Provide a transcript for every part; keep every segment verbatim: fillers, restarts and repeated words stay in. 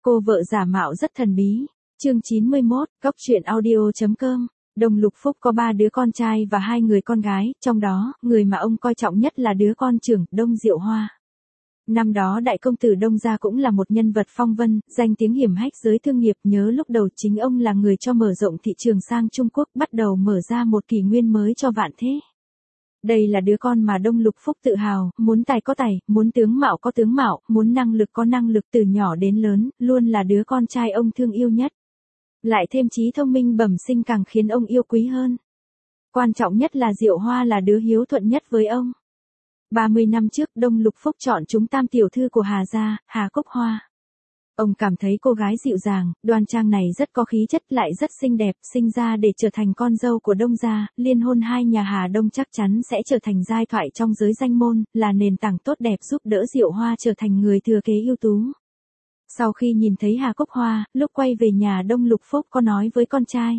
Cô vợ giả mạo rất thần bí. Chương chín mươi mốt, Cóc truyện audio chấm com. Đông Lục Phúc có ba đứa con trai và hai người con gái, trong đó, người mà ông coi trọng nhất là đứa con trưởng, Đông Diệu Hoa. Năm đó đại công tử Đông gia cũng là một nhân vật phong vân, danh tiếng hiển hách giới thương nghiệp, nhớ lúc đầu chính ông là người cho mở rộng thị trường sang Trung Quốc, bắt đầu mở ra một kỷ nguyên mới cho vạn thế. Đây là đứa con mà Đông Lục Phúc tự hào, muốn tài có tài, muốn tướng mạo có tướng mạo, muốn năng lực có năng lực, từ nhỏ đến lớn, luôn là đứa con trai ông thương yêu nhất. Lại thêm trí thông minh bẩm sinh càng khiến ông yêu quý hơn. Quan trọng nhất là Diệu Hoa là đứa hiếu thuận nhất với ông. ba mươi năm trước Đông Lục Phúc chọn chúng tam tiểu thư của Hà gia, Hà Cúc Hoa. Ông cảm thấy cô gái dịu dàng, đoan trang này rất có khí chất, lại rất xinh đẹp, sinh ra để trở thành con dâu của Đông gia, liên hôn hai nhà Hà Đông chắc chắn sẽ trở thành giai thoại trong giới danh môn, là nền tảng tốt đẹp giúp đỡ Diệu Hoa trở thành người thừa kế ưu tú. Sau khi nhìn thấy Hà Cúc Hoa, lúc quay về nhà Đông Lục Phúc có nói với con trai.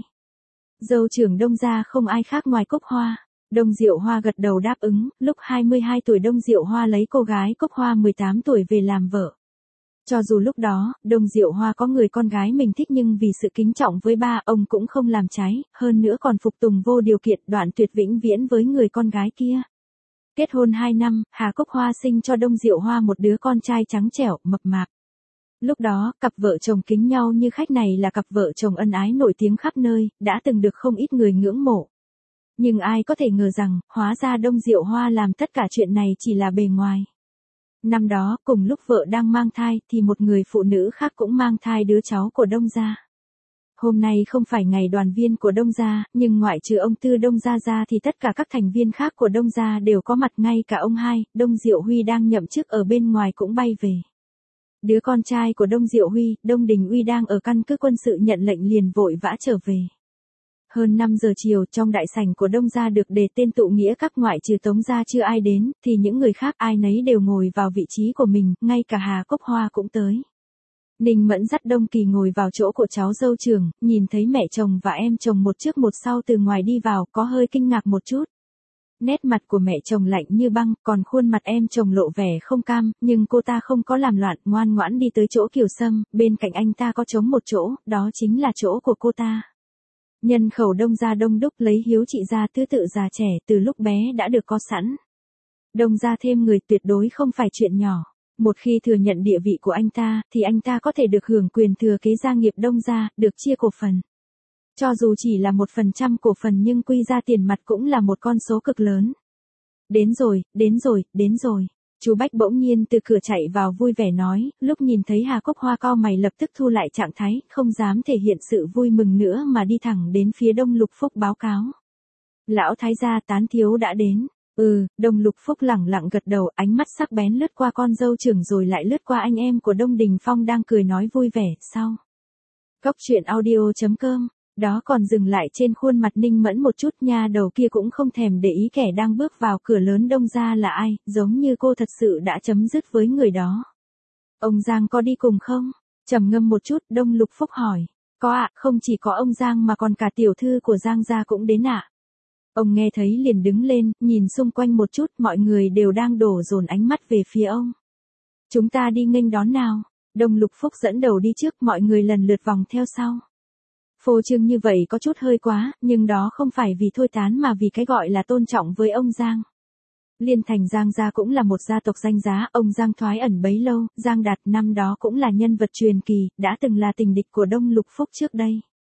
Dâu trưởng Đông gia không ai khác ngoài Cúc Hoa. Đông Diệu Hoa gật đầu đáp ứng, lúc hai mươi hai tuổi Đông Diệu Hoa lấy cô gái Cúc Hoa mười tám tuổi về làm vợ. Cho dù lúc đó, Đông Diệu Hoa có người con gái mình thích nhưng vì sự kính trọng với ba, ông cũng không làm trái, hơn nữa còn phục tùng vô điều kiện, đoạn tuyệt vĩnh viễn với người con gái kia. Kết hôn hai năm, Hà Cúc Hoa sinh cho Đông Diệu Hoa một đứa con trai trắng trẻo, mập mạp. Lúc đó, cặp vợ chồng kính nhau như khách này là cặp vợ chồng ân ái nổi tiếng khắp nơi, đã từng được không ít người ngưỡng mộ. Nhưng ai có thể ngờ rằng, hóa ra Đông Diệu Hoa làm tất cả chuyện này chỉ là bề ngoài. Năm đó, cùng lúc vợ đang mang thai, thì một người phụ nữ khác cũng mang thai đứa cháu của Đông gia. Hôm nay không phải ngày đoàn viên của Đông gia, nhưng ngoại trừ ông Tư Đông gia ra thì tất cả các thành viên khác của Đông gia đều có mặt, ngay cả ông hai, Đông Diệu Huy đang nhậm chức ở bên ngoài cũng bay về. Đứa con trai của Đông Diệu Huy, Đông Đình Uy đang ở căn cứ quân sự nhận lệnh liền vội vã trở về. Hơn năm giờ chiều, trong đại sảnh của Đông gia được đề tên tụ nghĩa các, ngoại trừ Tống gia chưa ai đến, thì những người khác ai nấy đều ngồi vào vị trí của mình, ngay cả Hà Cúc Hoa cũng tới. Ninh Mẫn dắt Đông Kỳ ngồi vào chỗ của cháu dâu trưởng, nhìn thấy mẹ chồng và em chồng một trước một sau từ ngoài đi vào, có hơi kinh ngạc một chút. Nét mặt của mẹ chồng lạnh như băng, còn khuôn mặt em chồng lộ vẻ không cam, nhưng cô ta không có làm loạn, ngoan ngoãn đi tới chỗ Kiều Sâm, bên cạnh anh ta có trống một chỗ, đó chính là chỗ của cô ta. Nhân khẩu Đông gia đông đúc, lấy hiếu trị gia thứ tự già trẻ, từ lúc bé đã được có sẵn. Đông gia thêm người tuyệt đối không phải chuyện nhỏ. Một khi thừa nhận địa vị của anh ta, thì anh ta có thể được hưởng quyền thừa kế gia nghiệp Đông gia, được chia cổ phần. Cho dù chỉ là một phần trăm cổ phần nhưng quy ra tiền mặt cũng là một con số cực lớn. Đến rồi, đến rồi, đến rồi. Chú Bách bỗng nhiên từ cửa chạy vào vui vẻ nói, lúc nhìn thấy Hà Cúc Hoa cau mày lập tức thu lại trạng thái, không dám thể hiện sự vui mừng nữa mà đi thẳng đến phía Đông Lục Phúc báo cáo. Lão thái gia Tán thiếu đã đến. Ừ, Đông Lục Phúc lẳng lặng gật đầu, ánh mắt sắc bén lướt qua con dâu trưởng rồi lại lướt qua anh em của Đông Đình Phong đang cười nói vui vẻ, sau. Cóc truyện audio chấm com. Đó còn dừng lại trên khuôn mặt Ninh Mẫn một chút, nha đầu kia cũng không thèm để ý kẻ đang bước vào cửa lớn Đông gia là ai, giống như cô thật sự đã chấm dứt với người đó. Ông Giang có đi cùng không? Trầm ngâm một chút, Đông Lục Phúc hỏi. Có ạ, không chỉ có ông Giang mà còn cả tiểu thư của Giang gia cũng đến ạ. Ông nghe thấy liền đứng lên, nhìn xung quanh một chút, mọi người đều đang đổ dồn ánh mắt về phía ông. Chúng ta đi nghênh đón nào. Đông Lục Phúc dẫn đầu đi trước, mọi người lần lượt vòng theo sau. Phô trương như vậy có chút hơi quá, nhưng đó không phải vì thôi tán mà vì cái gọi là tôn trọng với ông Giang. Liên thành Giang gia cũng là một gia tộc danh giá, ông Giang thoái ẩn bấy lâu, Giang Đạt năm đó cũng là nhân vật truyền kỳ, đã từng là tình địch của Đông Lục Phúc trước đây.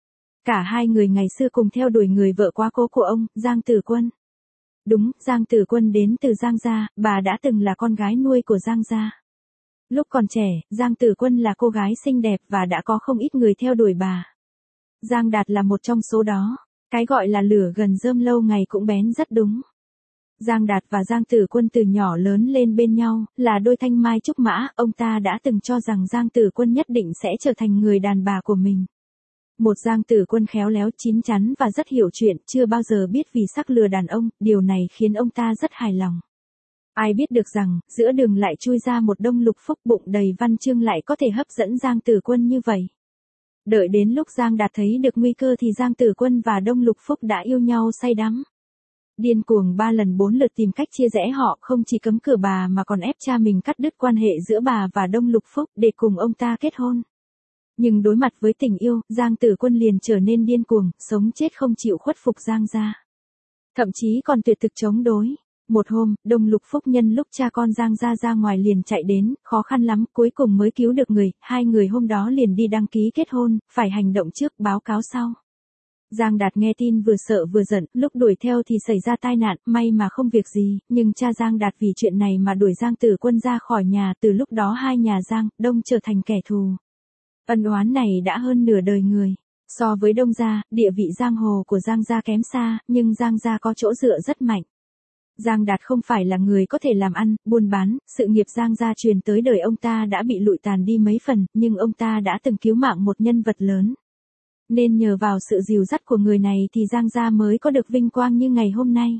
Cả hai người ngày xưa cùng theo đuổi người vợ quá cố của ông, Giang Tử Quân. Đúng, Giang Tử Quân đến từ Giang gia, bà đã từng là con gái nuôi của Giang gia. Lúc còn trẻ, Giang Tử Quân là cô gái xinh đẹp và đã có không ít người theo đuổi bà. Giang Đạt là một trong số đó. Cái gọi là lửa gần rơm lâu ngày cũng bén rất đúng. Giang Đạt và Giang Tử Quân từ nhỏ lớn lên bên nhau, là đôi thanh mai trúc mã, ông ta đã từng cho rằng Giang Tử Quân nhất định sẽ trở thành người đàn bà của mình. Một Giang Tử Quân khéo léo, chín chắn và rất hiểu chuyện, chưa bao giờ biết vì sắc lừa đàn ông, điều này khiến ông ta rất hài lòng. Ai biết được rằng, giữa đường lại chui ra một Đông Lục Phúc bụng đầy văn chương lại có thể hấp dẫn Giang Tử Quân như vậy. Đợi đến lúc Giang Đạt thấy được nguy cơ thì Giang Tử Quân và Đông Lục Phúc đã yêu nhau say đắm. Điên cuồng ba lần bốn lượt tìm cách chia rẽ họ, không chỉ cấm cửa bà mà còn ép cha mình cắt đứt quan hệ giữa bà và Đông Lục Phúc để cùng ông ta kết hôn. Nhưng đối mặt với tình yêu, Giang Tử Quân liền trở nên điên cuồng, sống chết không chịu khuất phục Giang gia. Thậm chí còn tuyệt thực chống đối. Một hôm, Đông Lục Phúc nhân lúc cha con Giang gia ra ngoài liền chạy đến, khó khăn lắm, cuối cùng mới cứu được người, hai người hôm đó liền đi đăng ký kết hôn, phải hành động trước, báo cáo sau. Giang Đạt nghe tin vừa sợ vừa giận, lúc đuổi theo thì xảy ra tai nạn, may mà không việc gì, nhưng cha Giang Đạt vì chuyện này mà đuổi Giang Tử Quân ra khỏi nhà, từ lúc đó hai nhà Giang, Đông trở thành kẻ thù. Ân oán này đã hơn nửa đời người. So với Đông gia, địa vị giang hồ của Giang gia kém xa, nhưng Giang gia có chỗ dựa rất mạnh. Giang Đạt không phải là người có thể làm ăn, buôn bán, sự nghiệp Giang gia truyền tới đời ông ta đã bị lụi tàn đi mấy phần, nhưng ông ta đã từng cứu mạng một nhân vật lớn. Nên nhờ vào sự dìu dắt của người này thì Giang gia mới có được vinh quang như ngày hôm nay.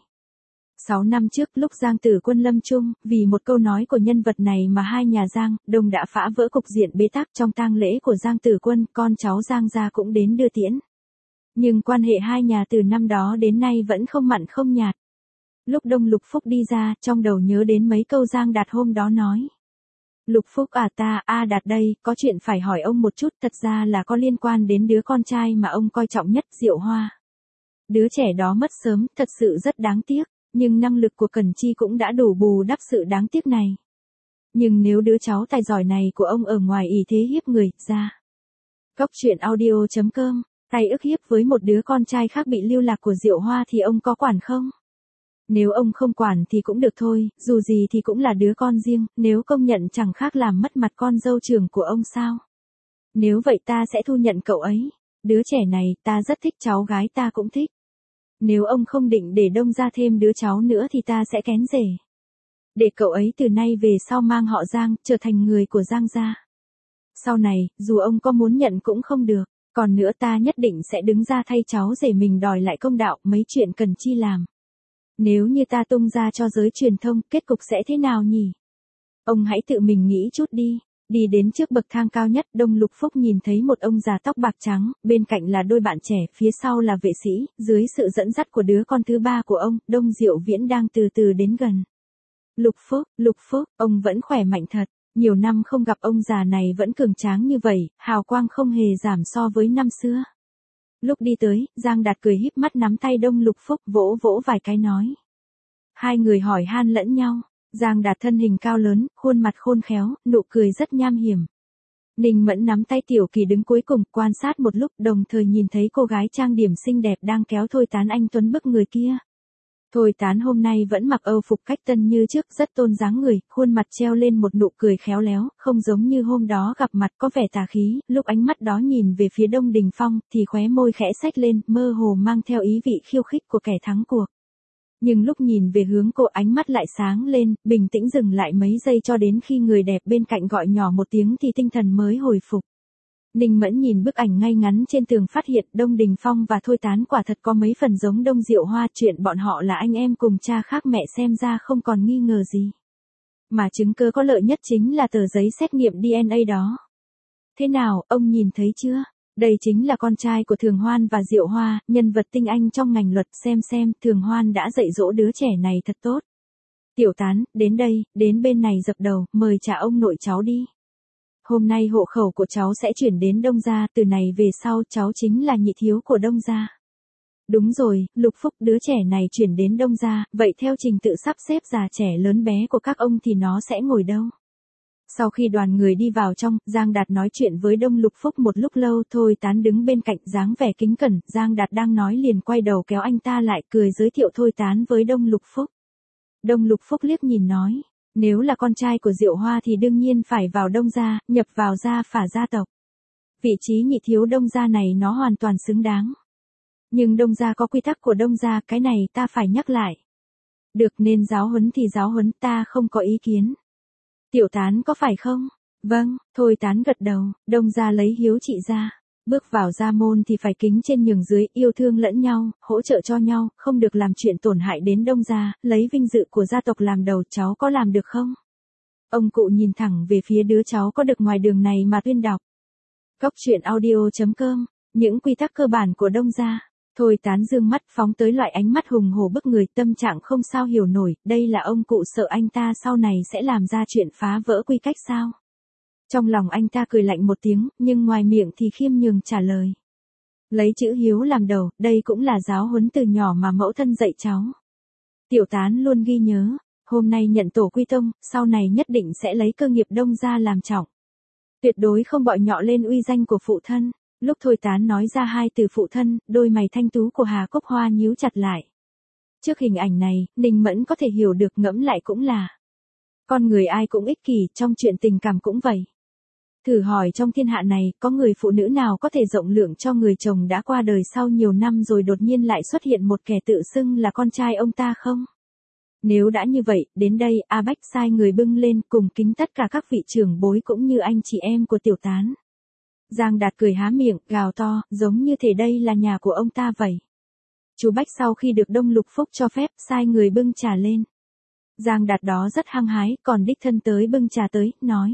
Sáu năm trước lúc Giang Tử Quân lâm chung, vì một câu nói của nhân vật này mà hai nhà Giang, Đông đã phá vỡ cục diện bế tắc trong tang lễ của Giang Tử Quân, con cháu Giang gia cũng đến đưa tiễn. Nhưng quan hệ hai nhà từ năm đó đến nay vẫn không mặn không nhạt. Lúc Đông Lục Phúc đi ra, trong đầu nhớ đến mấy câu Giang Đạt hôm đó nói. Lục Phúc à ta, a Đạt đây, có chuyện phải hỏi ông một chút, thật ra là có liên quan đến đứa con trai mà ông coi trọng nhất, Diệu Hoa. Đứa trẻ đó mất sớm, thật sự rất đáng tiếc, nhưng năng lực của Cẩn Chi cũng đã đủ bù đắp sự đáng tiếc này. Nhưng nếu đứa cháu tài giỏi này của ông ở ngoài ỷ thế hiếp người, ra. Cốc truyện audio chấm com, tay ức hiếp với một đứa con trai khác bị lưu lạc của Diệu Hoa thì ông có quản không? Nếu ông không quản thì cũng được thôi, dù gì thì cũng là đứa con riêng, nếu công nhận chẳng khác làm mất mặt con dâu trưởng của ông sao. Nếu vậy ta sẽ thu nhận cậu ấy. Đứa trẻ này, ta rất thích, cháu gái ta cũng thích. Nếu ông không định để Đông ra thêm đứa cháu nữa thì ta sẽ kén rể. Để cậu ấy từ nay về sau mang họ Giang, trở thành người của Giang gia. Sau này, dù ông có muốn nhận cũng không được, còn nữa ta nhất định sẽ đứng ra thay cháu rể mình đòi lại công đạo, mấy chuyện Cần Chi làm. Nếu như ta tung ra cho giới truyền thông, kết cục sẽ thế nào nhỉ? Ông hãy tự mình nghĩ chút đi. Đi đến trước bậc thang cao nhất, Đông Lục Phúc nhìn thấy một ông già tóc bạc trắng, bên cạnh là đôi bạn trẻ, phía sau là vệ sĩ, dưới sự dẫn dắt của đứa con thứ ba của ông, Đông Diệu Viễn đang từ từ đến gần. Lục Phúc, Lục Phúc, ông vẫn khỏe mạnh thật, nhiều năm không gặp ông già này vẫn cường tráng như vậy, hào quang không hề giảm so với năm xưa. Lúc đi tới, Giang Đạt cười híp mắt nắm tay Đông Lục Phúc, vỗ vỗ vài cái nói. Hai người hỏi han lẫn nhau. Giang Đạt thân hình cao lớn, khuôn mặt khôn khéo, nụ cười rất nham hiểm. Ninh Mẫn nắm tay Tiểu Kỳ đứng cuối cùng, quan sát một lúc, đồng thời nhìn thấy cô gái trang điểm xinh đẹp đang kéo Thôi Tán anh tuấn bức người kia. Thôi Tán hôm nay vẫn mặc âu phục cách tân như trước, rất tôn dáng người, khuôn mặt treo lên một nụ cười khéo léo, không giống như hôm đó gặp mặt có vẻ tà khí, lúc ánh mắt đó nhìn về phía Đông Đình Phong, thì khóe môi khẽ xách lên, mơ hồ mang theo ý vị khiêu khích của kẻ thắng cuộc. Nhưng lúc nhìn về hướng cô ánh mắt lại sáng lên, bình tĩnh dừng lại mấy giây cho đến khi người đẹp bên cạnh gọi nhỏ một tiếng thì tinh thần mới hồi phục. Ninh Mẫn nhìn bức ảnh ngay ngắn trên tường phát hiện Đông Đình Phong và Thôi Tán quả thật có mấy phần giống Đông Diệu Hoa, chuyện bọn họ là anh em cùng cha khác mẹ xem ra không còn nghi ngờ gì. Mà chứng cứ có lợi nhất chính là tờ giấy xét nghiệm đê en a đó. Thế nào, ông nhìn thấy chưa? Đây chính là con trai của Thường Hoan và Diệu Hoa, nhân vật tinh anh trong ngành luật, xem xem, Thường Hoan đã dạy dỗ đứa trẻ này thật tốt. Tiểu Tán, đến đây, đến bên này dập đầu, mời trả ông nội cháu đi. Hôm nay hộ khẩu của cháu sẽ chuyển đến Đông gia, từ này về sau cháu chính là nhị thiếu của Đông gia. Đúng rồi, Lục Phúc, đứa trẻ này chuyển đến Đông gia, vậy theo trình tự sắp xếp già trẻ lớn bé của các ông thì nó sẽ ngồi đâu? Sau khi đoàn người đi vào trong, Giang Đạt nói chuyện với Đông Lục Phúc một lúc lâu, Thôi Tán đứng bên cạnh dáng vẻ kính cẩn, Giang Đạt đang nói liền quay đầu kéo anh ta lại, cười giới thiệu Thôi Tán với Đông Lục Phúc. Đông Lục Phúc liếc nhìn nói, nếu là con trai của Diệu Hoa thì đương nhiên phải vào Đông gia, nhập vào gia phả gia tộc. Vị trí nhị thiếu Đông gia này nó hoàn toàn xứng đáng. Nhưng Đông gia có quy tắc của Đông gia, cái này ta phải nhắc lại. Được, nên giáo huấn thì giáo huấn, ta không có ý kiến. Tiểu Tán có phải không? Vâng, Thôi Tán gật đầu, Đông gia lấy hiếu trị ra. Bước vào gia môn thì phải kính trên nhường dưới, yêu thương lẫn nhau, hỗ trợ cho nhau, không được làm chuyện tổn hại đến Đông gia, lấy vinh dự của gia tộc làm đầu, cháu có làm được không? Ông cụ nhìn thẳng về phía đứa cháu có được ngoài đường này mà tuyên đọc. Cốc truyện audio chấm com, những quy tắc cơ bản của Đông gia. Thôi Tán dương mắt phóng tới loại ánh mắt hùng hổ bức người, tâm trạng không sao hiểu nổi, đây là ông cụ sợ anh ta sau này sẽ làm ra chuyện phá vỡ quy cách sao? Trong lòng anh ta cười lạnh một tiếng, nhưng ngoài miệng thì khiêm nhường trả lời. Lấy chữ hiếu làm đầu, đây cũng là giáo huấn từ nhỏ mà mẫu thân dạy cháu. Tiểu Tán luôn ghi nhớ, hôm nay nhận tổ quy tông, sau này nhất định sẽ lấy cơ nghiệp Đông gia làm trọng. Tuyệt đối không bọi nhọ lên uy danh của phụ thân. Lúc Thôi Tán nói ra hai từ phụ thân, đôi mày thanh tú của Hà Cúc Hoa nhíu chặt lại. Trước hình ảnh này, Ninh Mẫn có thể hiểu được, ngẫm lại cũng là. Con người ai cũng ích kỷ, trong chuyện tình cảm cũng vậy. Thử hỏi trong thiên hạ này, có người phụ nữ nào có thể rộng lượng cho người chồng đã qua đời sau nhiều năm rồi đột nhiên lại xuất hiện một kẻ tự xưng là con trai ông ta không? Nếu đã như vậy, đến đây, A Bách sai người bưng lên cùng kính tất cả các vị trưởng bối cũng như anh chị em của Tiểu Tán. Giang Đạt cười há miệng, gào to, giống như thể đây là nhà của ông ta vậy. Chú Bách sau khi được Đông Lục Phúc cho phép, sai người bưng trà lên. Giang Đạt đó rất hăng hái, còn đích thân tới bưng trà tới, nói.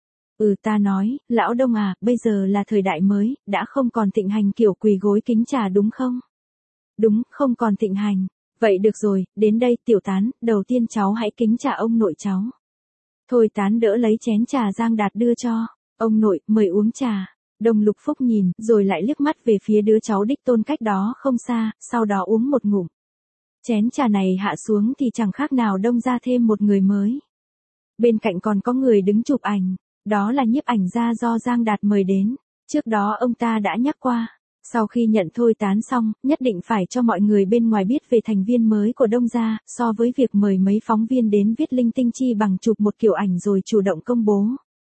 Ừ ta nói, lão Đông à, bây giờ là thời đại mới, đã không còn thịnh hành kiểu quỳ gối kính trà đúng không? Đúng, không còn thịnh hành. Vậy được rồi, đến đây Tiểu Tán, đầu tiên cháu hãy kính trà ông nội cháu. Thôi Tán đỡ lấy chén trà Giang Đạt đưa cho. Ông nội, mời uống trà. Đông Lục Phúc nhìn, rồi lại liếc mắt về phía đứa cháu đích tôn cách đó không xa, sau đó uống một ngụm. Chén trà này hạ xuống thì chẳng khác nào Đông ra thêm một người mới. Bên cạnh còn có người đứng chụp ảnh, đó là nhiếp ảnh gia do Giang Đạt mời đến. Trước đó ông ta đã nhắc qua, sau khi nhận Thôi Tán xong, nhất định phải cho mọi người bên ngoài biết về thành viên mới của Đông gia, so với việc mời mấy phóng viên đến viết linh tinh chi bằng chụp một kiểu ảnh rồi chủ động công bố.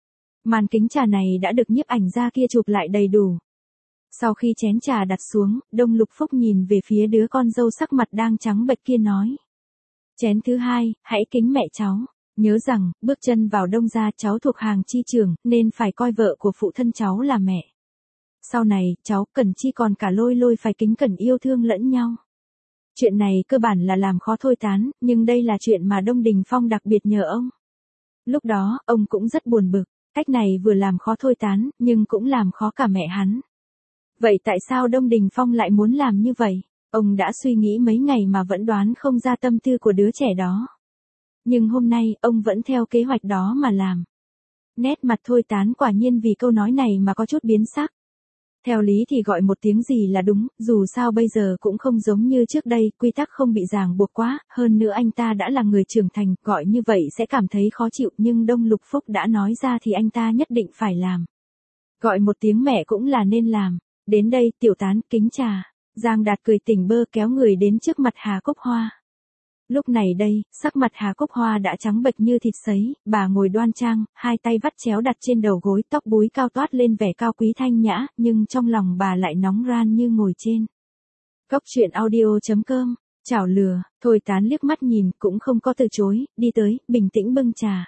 Màn kính trà này đã được nhiếp ảnh gia kia chụp lại đầy đủ. Sau khi chén trà đặt xuống, Đông Lục Phúc nhìn về phía đứa con dâu sắc mặt đang trắng bệch kia nói. Chén thứ hai, hãy kính mẹ cháu. Nhớ rằng, bước chân vào Đông gia cháu thuộc hàng chi trưởng, nên phải coi vợ của phụ thân cháu là mẹ. Sau này, cháu Cẩn Chi còn cả Lôi Lôi phải kính cẩn yêu thương lẫn nhau. Chuyện này cơ bản là làm khó Thôi Tán, nhưng đây là chuyện mà Đông Đình Phong đặc biệt nhờ ông. Lúc đó, ông cũng rất buồn bực. Cách này vừa làm khó Thôi Tán, nhưng cũng làm khó cả mẹ hắn. Vậy tại sao Đông Đình Phong lại muốn làm như vậy? Ông đã suy nghĩ mấy ngày mà vẫn đoán không ra tâm tư của đứa trẻ đó. Nhưng hôm nay, ông vẫn theo kế hoạch đó mà làm. Nét mặt Thôi Tán quả nhiên vì câu nói này mà có chút biến sắc. Theo lý thì gọi một tiếng gì là đúng, dù sao bây giờ cũng không giống như trước đây, quy tắc không bị ràng buộc quá, hơn nữa anh ta đã là người trưởng thành, gọi như vậy sẽ cảm thấy khó chịu, nhưng Đông Lục Phúc đã nói ra thì anh ta nhất định phải làm. Gọi một tiếng mẹ cũng là nên làm. Đến đây, Tiểu Tán, kính trà. Giang Đạt cười tỉnh bơ kéo người đến trước mặt Hà Cúc Hoa. Lúc này đây, sắc mặt Hà Cúc Hoa đã trắng bệch như thịt sấy, bà ngồi đoan trang, hai tay vắt chéo đặt trên đầu gối, tóc búi cao toát lên vẻ cao quý thanh nhã, nhưng trong lòng bà lại nóng ran như ngồi trên. Cốc truyện audio chấm com, chảo lừa, Thôi Tán liếc mắt nhìn, cũng không có từ chối, đi tới, bình tĩnh bưng trà.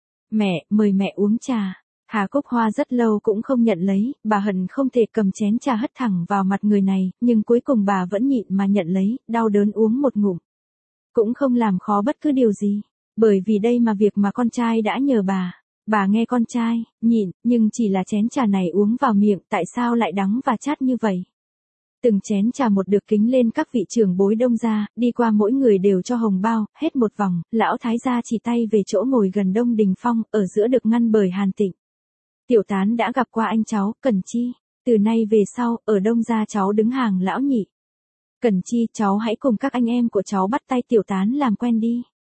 Mẹ, mời mẹ uống trà. Hà Cúc Hoa rất lâu cũng không nhận lấy, bà hận không thể cầm chén trà hất thẳng vào mặt người này, nhưng cuối cùng bà vẫn nhịn mà nhận lấy, đau đớn uống một ngụm. Cũng không làm khó bất cứ điều gì, bởi vì đây mà việc mà con trai đã nhờ bà. Bà nghe con trai, nhịn, nhưng chỉ là chén trà này uống vào miệng, tại sao lại đắng và chát như vậy? Từng chén trà một được kính lên các vị trưởng bối Đông gia, đi qua mỗi người đều cho hồng bao, hết một vòng, lão thái gia chỉ tay về chỗ ngồi gần Đông Đình Phong, ở giữa được ngăn bởi Hàn Tịnh. Tiểu Tán đã gặp qua anh cháu, Cẩn Chi, từ nay về sau, ở Đông gia cháu đứng hàng lão nhị. Cẩn Chi, cháu hãy cùng các anh em của cháu bắt tay Tiểu Tán làm quen đi.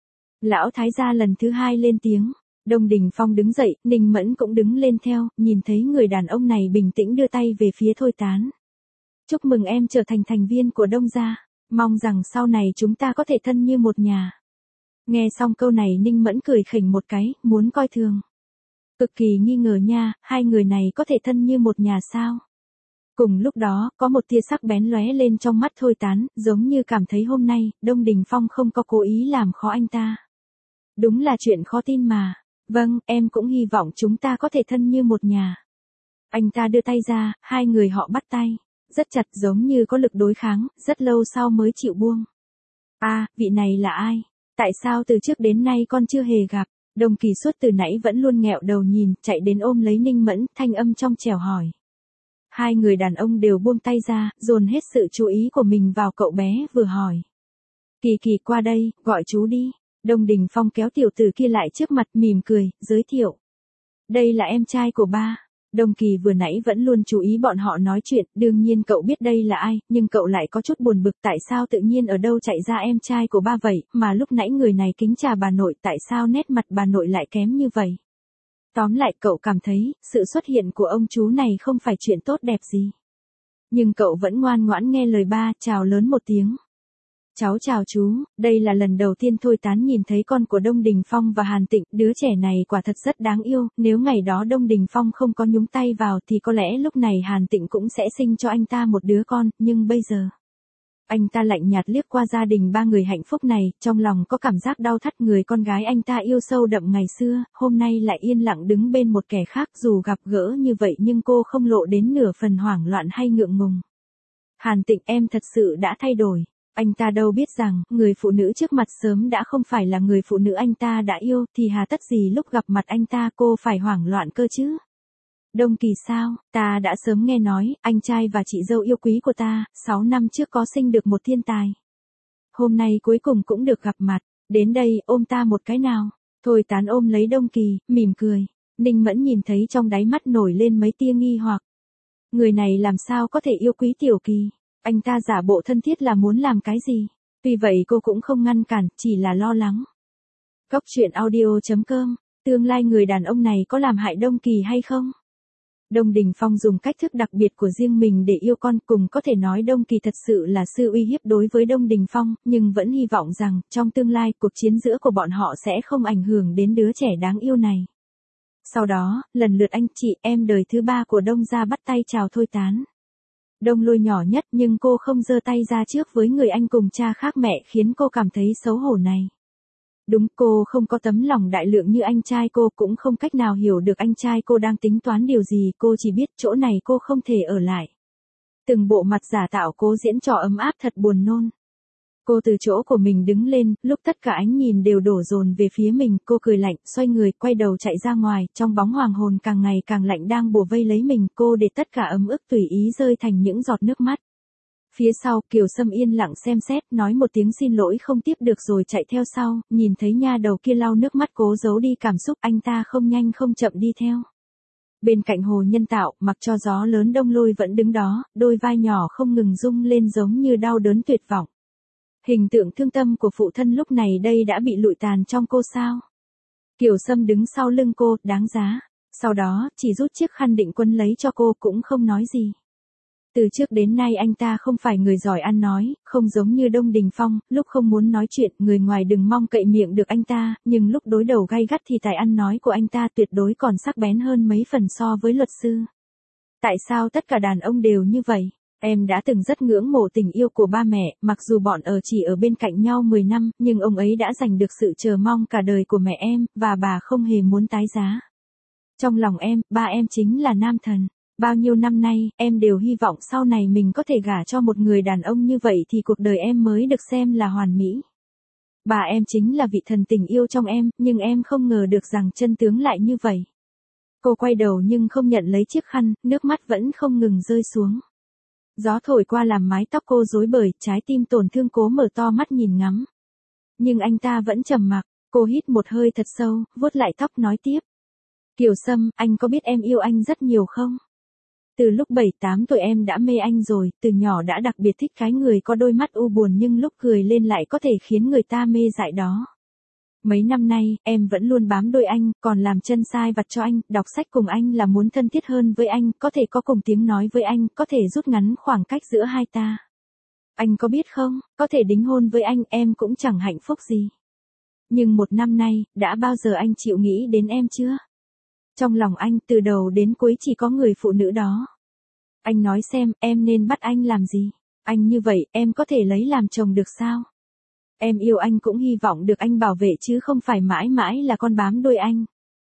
Lão thái gia lần thứ hai lên tiếng. Đông Đình Phong đứng dậy, Ninh Mẫn cũng đứng lên theo, nhìn thấy người đàn ông này bình tĩnh đưa tay về phía Thôi Tán. Chúc mừng em trở thành thành viên của Đông gia, mong rằng sau này chúng ta có thể thân như một nhà. Nghe xong câu này Ninh Mẫn cười khỉnh một cái, muốn coi thường. Cực kỳ nghi ngờ nha, hai người này có thể thân như một nhà sao? Cùng lúc đó, có một tia sắc bén lóe lên trong mắt Thôi Tán, giống như cảm thấy hôm nay, Đông Đình Phong không có cố ý làm khó anh ta. Đúng là chuyện khó tin mà. Vâng, em cũng hy vọng chúng ta có thể thân như một nhà. Anh ta đưa tay ra, hai người họ bắt tay. Rất chặt giống như có lực đối kháng, rất lâu sau mới chịu buông. À, vị này là ai? Tại sao từ trước đến nay con chưa hề gặp? Đồng Kỳ suốt từ nãy vẫn luôn nghẹo đầu nhìn, chạy đến ôm lấy Ninh Mẫn, thanh âm trong trẻo hỏi. Hai người đàn ông đều buông tay ra, dồn hết sự chú ý của mình vào cậu bé vừa hỏi. Kỳ Kỳ qua đây, gọi chú đi. Đông Đình Phong kéo tiểu tử kia lại trước mặt mỉm cười, giới thiệu. Đây là em trai của ba. Đông Kỳ vừa nãy vẫn luôn chú ý bọn họ nói chuyện, đương nhiên cậu biết đây là ai, nhưng cậu lại có chút buồn bực tại sao tự nhiên ở đâu chạy ra em trai của ba vậy, mà lúc nãy người này kính chào bà nội, tại sao nét mặt bà nội lại kém như vậy. Tóm lại cậu cảm thấy, sự xuất hiện của ông chú này không phải chuyện tốt đẹp gì. Nhưng cậu vẫn ngoan ngoãn nghe lời ba, chào lớn một tiếng. Cháu chào chú, đây là lần đầu tiên Thôi Tán nhìn thấy con của Đông Đình Phong và Hàn Tịnh, đứa trẻ này quả thật rất đáng yêu, nếu ngày đó Đông Đình Phong không có nhúng tay vào thì có lẽ lúc này Hàn Tịnh cũng sẽ sinh cho anh ta một đứa con, nhưng bây giờ. Anh ta lạnh nhạt liếc qua gia đình ba người hạnh phúc này, trong lòng có cảm giác đau thắt, người con gái anh ta yêu sâu đậm ngày xưa, hôm nay lại yên lặng đứng bên một kẻ khác, dù gặp gỡ như vậy nhưng cô không lộ đến nửa phần hoảng loạn hay ngượng ngùng. Hàn Tịnh, em thật sự đã thay đổi. Anh ta đâu biết rằng, người phụ nữ trước mặt sớm đã không phải là người phụ nữ anh ta đã yêu, thì hà tất gì lúc gặp mặt anh ta cô phải hoảng loạn cơ chứ. Đông Kỳ sao, ta đã sớm nghe nói, anh trai và chị dâu yêu quý của ta, sáu năm trước có sinh được một thiên tài. Hôm nay cuối cùng cũng được gặp mặt, đến đây ôm ta một cái nào. Thôi Tán ôm lấy Đông Kỳ, mỉm cười. Ninh Mẫn nhìn thấy trong đáy mắt nổi lên mấy tia nghi hoặc. Người này làm sao có thể yêu quý Tiểu Kỳ. Anh ta giả bộ thân thiết là muốn làm cái gì? Vì vậy cô cũng không ngăn cản, chỉ là lo lắng. Cóc truyện audio chấm com, tương lai người đàn ông này có làm hại Đông Kỳ hay không? Đông Đình Phong dùng cách thức đặc biệt của riêng mình để yêu con, cùng có thể nói Đông Kỳ thật sự là sự uy hiếp đối với Đông Đình Phong, nhưng vẫn hy vọng rằng, trong tương lai, cuộc chiến giữa của bọn họ sẽ không ảnh hưởng đến đứa trẻ đáng yêu này. Sau đó, lần lượt anh chị em đời thứ ba của Đông gia bắt tay chào Thôi Tán. Đông Lôi nhỏ nhất nhưng cô không giơ tay ra trước với người anh cùng cha khác mẹ khiến cô cảm thấy xấu hổ này. Đúng, cô không có tấm lòng đại lượng như anh trai cô, cũng không cách nào hiểu được anh trai cô đang tính toán điều gì, cô chỉ biết chỗ này cô không thể ở lại. Từng bộ mặt giả tạo cố diễn trò ấm áp thật buồn nôn. Cô từ chỗ của mình đứng lên, lúc tất cả ánh nhìn đều đổ dồn về phía mình, cô cười lạnh, xoay người, quay đầu chạy ra ngoài, trong bóng hoàng hồn càng ngày càng lạnh đang bủa vây lấy mình, cô để tất cả ấm ức tùy ý rơi thành những giọt nước mắt. Phía sau, Kiều Sâm yên lặng xem xét, nói một tiếng xin lỗi không tiếp được rồi chạy theo sau, nhìn thấy nha đầu kia lau nước mắt cố giấu đi cảm xúc, anh ta không nhanh không chậm đi theo. Bên cạnh hồ nhân tạo, mặc cho gió lớn Đông Lôi vẫn đứng đó, đôi vai nhỏ không ngừng rung lên giống như đau đớn tuyệt vọng. Hình tượng thương tâm của phụ thân lúc này đây đã bị lụi tàn trong cô sao? Kiều Sâm đứng sau lưng cô, đáng giá. Sau đó, chỉ rút chiếc khăn định quân lấy cho cô cũng không nói gì. Từ trước đến nay anh ta không phải người giỏi ăn nói, không giống như Đông Đình Phong, lúc không muốn nói chuyện, người ngoài đừng mong cậy miệng được anh ta, nhưng lúc đối đầu gay gắt thì tài ăn nói của anh ta tuyệt đối còn sắc bén hơn mấy phần so với luật sư. Tại sao tất cả đàn ông đều như vậy? Em đã từng rất ngưỡng mộ tình yêu của ba mẹ, mặc dù bọn ở chỉ ở bên cạnh nhau mười năm, nhưng ông ấy đã giành được sự chờ mong cả đời của mẹ em, và bà không hề muốn tái giá. Trong lòng em, ba em chính là nam thần. Bao nhiêu năm nay, em đều hy vọng sau này mình có thể gả cho một người đàn ông như vậy thì cuộc đời em mới được xem là hoàn mỹ. Bà em chính là vị thần tình yêu trong em, nhưng em không ngờ được rằng chân tướng lại như vậy. Cô quay đầu nhưng không nhận lấy chiếc khăn, nước mắt vẫn không ngừng rơi xuống. Gió thổi qua làm mái tóc cô rối bời, trái tim tổn thương cố mở to mắt nhìn ngắm. Nhưng anh ta vẫn trầm mặc, cô hít một hơi thật sâu, vuốt lại tóc nói tiếp. Kiều Sâm, anh có biết em yêu anh rất nhiều không? Từ lúc bảy tám tuổi em đã mê anh rồi, từ nhỏ đã đặc biệt thích cái người có đôi mắt u buồn nhưng lúc cười lên lại có thể khiến người ta mê dại đó. Mấy năm nay, em vẫn luôn bám đôi anh, còn làm chân sai vặt cho anh, đọc sách cùng anh là muốn thân thiết hơn với anh, có thể có cùng tiếng nói với anh, có thể rút ngắn khoảng cách giữa hai ta. Anh có biết không, có thể đính hôn với anh em cũng chẳng hạnh phúc gì. Nhưng một năm nay, đã bao giờ anh chịu nghĩ đến em chưa? Trong lòng anh từ đầu đến cuối chỉ có người phụ nữ đó. Anh nói xem, em nên bắt anh làm gì? Anh như vậy, em có thể lấy làm chồng được sao? Em yêu anh cũng hy vọng được anh bảo vệ chứ không phải mãi mãi là con bám đuôi anh.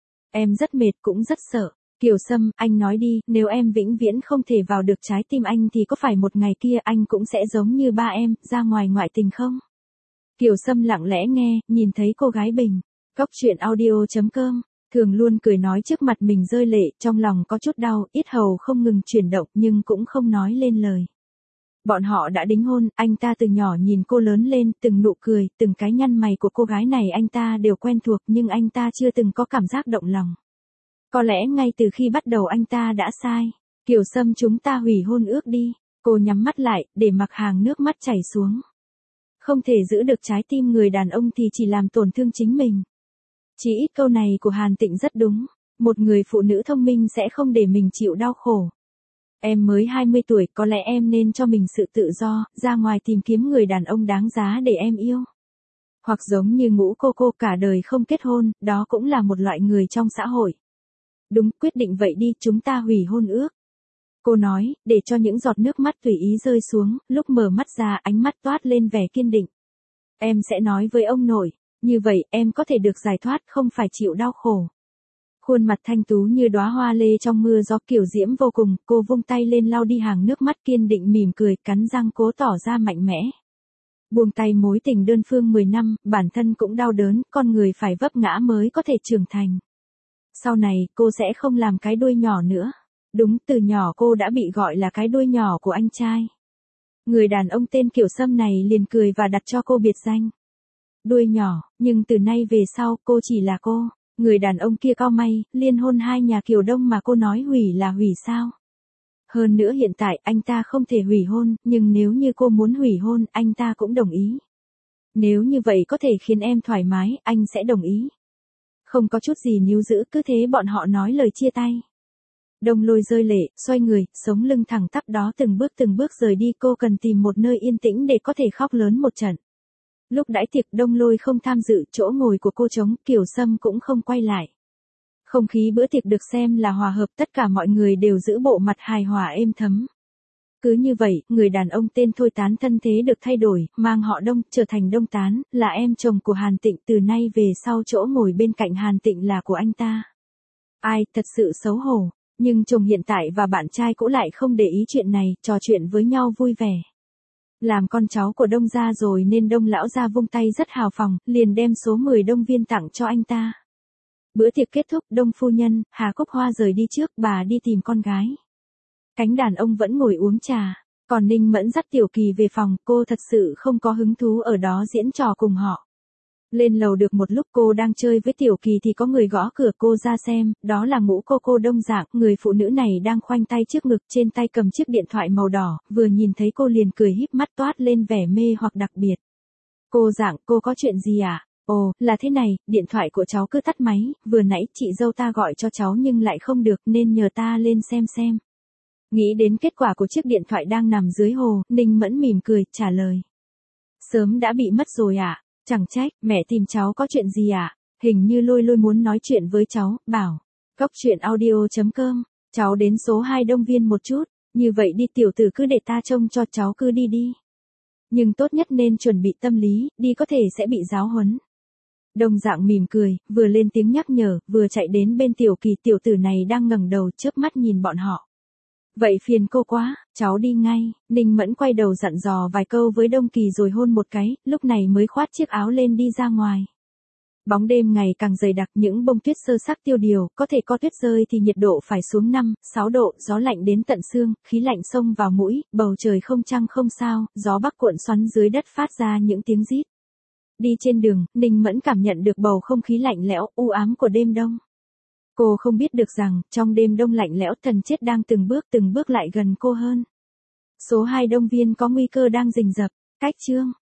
Em rất mệt cũng rất sợ. Kiều Sâm, anh nói đi, nếu em vĩnh viễn không thể vào được trái tim anh thì có phải một ngày kia anh cũng sẽ giống như ba em, ra ngoài ngoại tình không? Kiều Sâm lặng lẽ nghe, nhìn thấy cô gái bình. Cóc truyện audio chấm com, thường luôn cười nói trước mặt mình rơi lệ, trong lòng có chút đau, yết hầu không ngừng chuyển động nhưng cũng không nói lên lời. Bọn họ đã đính hôn, anh ta từ nhỏ nhìn cô lớn lên, từng nụ cười, từng cái nhăn mày của cô gái này anh ta đều quen thuộc nhưng anh ta chưa từng có cảm giác động lòng. Có lẽ ngay từ khi bắt đầu anh ta đã sai. Kiều Sâm, chúng ta hủy hôn ước đi. Cô nhắm mắt lại, để mặc hàng nước mắt chảy xuống. Không thể giữ được trái tim người đàn ông thì chỉ làm tổn thương chính mình. Chỉ ít câu này của Hàn Tịnh rất đúng. Một người phụ nữ thông minh sẽ không để mình chịu đau khổ. Em mới hai mươi tuổi, có lẽ em nên cho mình sự tự do, ra ngoài tìm kiếm người đàn ông đáng giá để em yêu. Hoặc giống như Ngũ cô cô cả đời không kết hôn, đó cũng là một loại người trong xã hội. Đúng, quyết định vậy đi, chúng ta hủy hôn ước. Cô nói, để cho những giọt nước mắt tùy ý rơi xuống, lúc mở mắt ra ánh mắt toát lên vẻ kiên định. Em sẽ nói với ông nội, như vậy em có thể được giải thoát, không phải chịu đau khổ. Khuôn mặt thanh tú như đóa hoa lê trong mưa gió kiều diễm vô cùng, cô vung tay lên lau đi hàng nước mắt, kiên định mỉm cười, cắn răng cố tỏ ra mạnh mẽ. Buông tay mối tình đơn phương mười năm, bản thân cũng đau đớn, con người phải vấp ngã mới có thể trưởng thành. Sau này, cô sẽ không làm cái đuôi nhỏ nữa. Đúng, từ nhỏ cô đã bị gọi là cái đuôi nhỏ của anh trai. Người đàn ông tên Kiều Sâm này liền cười và đặt cho cô biệt danh. Đuôi nhỏ, nhưng từ nay về sau, cô chỉ là cô. Người đàn ông kia cau mày, liên hôn hai nhà Kiều Đông mà cô nói hủy là hủy sao? Hơn nữa hiện tại anh ta không thể hủy hôn, nhưng nếu như cô muốn hủy hôn, anh ta cũng đồng ý. Nếu như vậy có thể khiến em thoải mái, anh sẽ đồng ý. Không có chút gì níu giữ, cứ thế bọn họ nói lời chia tay. Đông Lôi rơi lệ, xoay người, sống lưng thẳng tắp đó từng bước từng bước rời đi, cô cần tìm một nơi yên tĩnh để có thể khóc lớn một trận. Lúc đãi tiệc Đông Lôi không tham dự, chỗ ngồi của cô trống, Kiều Sâm cũng không quay lại. Không khí bữa tiệc được xem là hòa hợp, tất cả mọi người đều giữ bộ mặt hài hòa êm thấm. Cứ như vậy, người đàn ông tên Thôi Tán thân thế được thay đổi, mang họ Đông, trở thành Đông Tán, là em chồng của Hàn Tịnh, từ nay về sau chỗ ngồi bên cạnh Hàn Tịnh là của anh ta. Ai, thật sự xấu hổ, nhưng chồng hiện tại và bạn trai cũ lại không để ý chuyện này, trò chuyện với nhau vui vẻ. Làm con cháu của Đông gia rồi nên Đông lão gia vung tay rất hào phóng, liền đem số mười Đông viên tặng cho anh ta. Bữa tiệc kết thúc, Đông phu nhân, Hà Cúc Hoa rời đi trước, bà đi tìm con gái. Cánh đàn ông vẫn ngồi uống trà, còn Ninh Mẫn dắt Tiểu Kỳ về phòng, cô thật sự không có hứng thú ở đó diễn trò cùng họ. Lên lầu được một lúc cô đang chơi với Tiểu Kỳ thì có người gõ cửa, cô ra xem, đó là Ngũ cô cô Đông Dạng, người phụ nữ này đang khoanh tay trước ngực, trên tay cầm chiếc điện thoại màu đỏ, vừa nhìn thấy cô liền cười híp mắt toát lên vẻ mê hoặc đặc biệt. Cô Dạng, cô có chuyện gì à? Ồ, là thế này, điện thoại của cháu cứ tắt máy, vừa nãy chị dâu ta gọi cho cháu nhưng lại không được nên nhờ ta lên xem xem. Nghĩ đến kết quả của chiếc điện thoại đang nằm dưới hồ, Ninh Mẫn mỉm cười, trả lời. Sớm đã bị mất rồi à? Chẳng trách, mẹ tìm cháu có chuyện gì à? Hình như Lôi Lôi muốn nói chuyện với cháu, bảo. Cốc truyện audio chấm com, cháu đến số hai Đông Viên một chút, như vậy đi tiểu tử cứ để ta trông cho cháu, cứ đi đi. Nhưng tốt nhất nên chuẩn bị tâm lý, đi có thể sẽ bị giáo huấn. Đông Dạng mỉm cười, vừa lên tiếng nhắc nhở, vừa chạy đến bên Tiểu Kỳ, tiểu tử này đang ngẩng đầu chớp mắt nhìn bọn họ. Vậy phiền cô quá, cháu đi ngay. Ninh Mẫn quay đầu dặn dò vài câu với Đông Kỳ rồi hôn một cái, lúc này mới khoát chiếc áo lên đi ra ngoài. Bóng đêm ngày càng dày đặc, những bông tuyết sơ xác tiêu điều, có thể có tuyết rơi thì nhiệt độ phải xuống năm, sáu độ, gió lạnh đến tận xương, khí lạnh xông vào mũi, bầu trời không trăng không sao, gió bắc cuộn xoắn dưới đất phát ra những tiếng rít. Đi trên đường, Ninh Mẫn cảm nhận được bầu không khí lạnh lẽo, u ám của đêm đông. Cô không biết được rằng, trong đêm đông lạnh lẽo, thần chết đang từng bước từng bước lại gần cô hơn. Số hai Đông Viên có nguy cơ đang rình rập. Cách chương